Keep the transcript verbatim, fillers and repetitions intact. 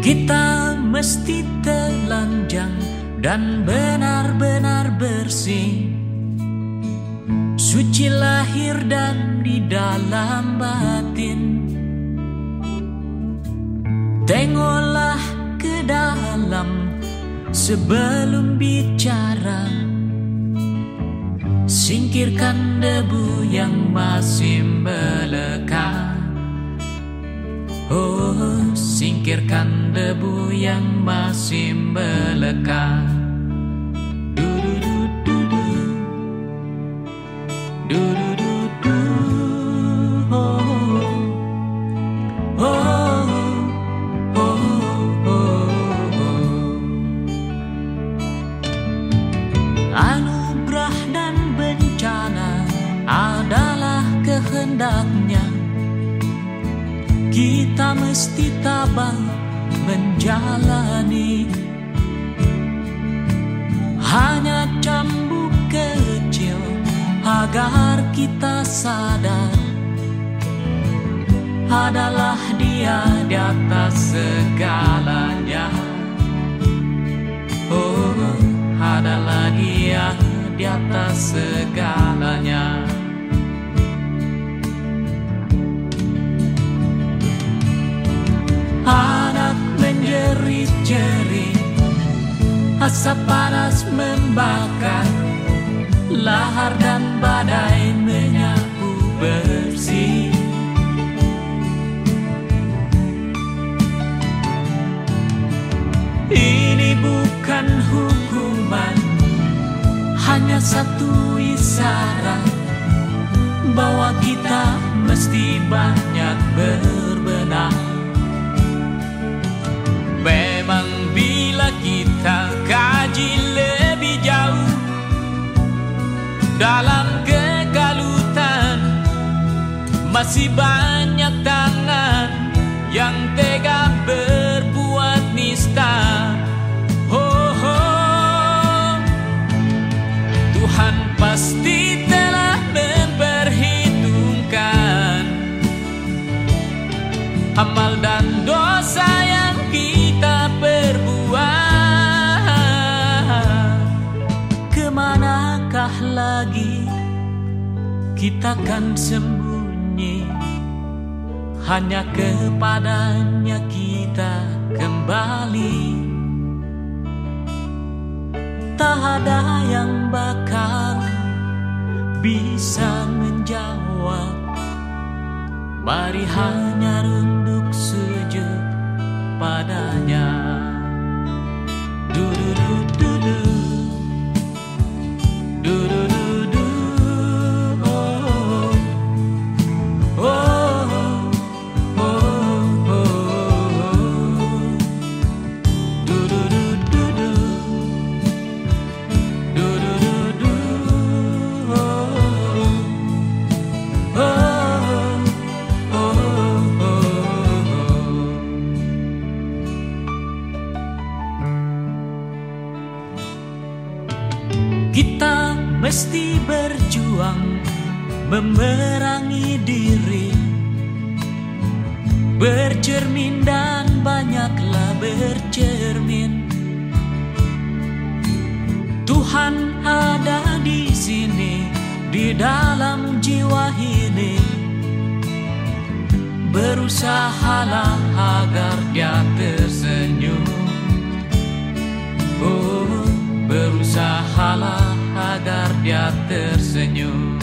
Kita mesti telanjang dan benar-benar bersih, suci lahir dan di dalam batin. Tengoklah ke dalam sebelum bicara, singkirkan debu yang masih melekat. Oh, singkirkan debu yang masih melekat. Du-du-du-du-du. Du-du-du-du. Oh, oh, oh, oh, oh. Anugerah dan bencana adalah kehendaknya. Kita mesti tabah menjalani. Hanya cambuk kecil agar kita sadar, adalah Dia di atas segalanya. Oh, adalah Dia di atas segalanya. Anak menjerit-jerit, asap panas membakar, lahar dan badai menyapu bersih. Ini bukan hukuman, hanya satu isyarat bahwa kita mesti banyak berbenah. Memang bila kita kaji lebih jauh dalam kegalutan, masih banyak tangan yang tega berbuat nista. Oh, oh. Tuhan pasti telah memperhitungkan amal dan dosa yang kita perbuat. Kemanakah lagi kita kan sembunyi? Hanya kepadanya kita kembali. Tak ada yang bakal bisa menjawab. Mari hanya runduk sujud padanya. Du-du-du-du-du. Du-du-du-du. Oh, oh, oh, oh, oh. Du-du-du-du-du. Du-du-du-du. Oh, oh. Kita mesti berjuang memerangi diri, bercermin dan banyaklah bercermin. Tuhan ada di sini, di dalam jiwa ini. Berusahalah agar Dia tersenyum. Oh, berusahalah agar Dia tersenyum.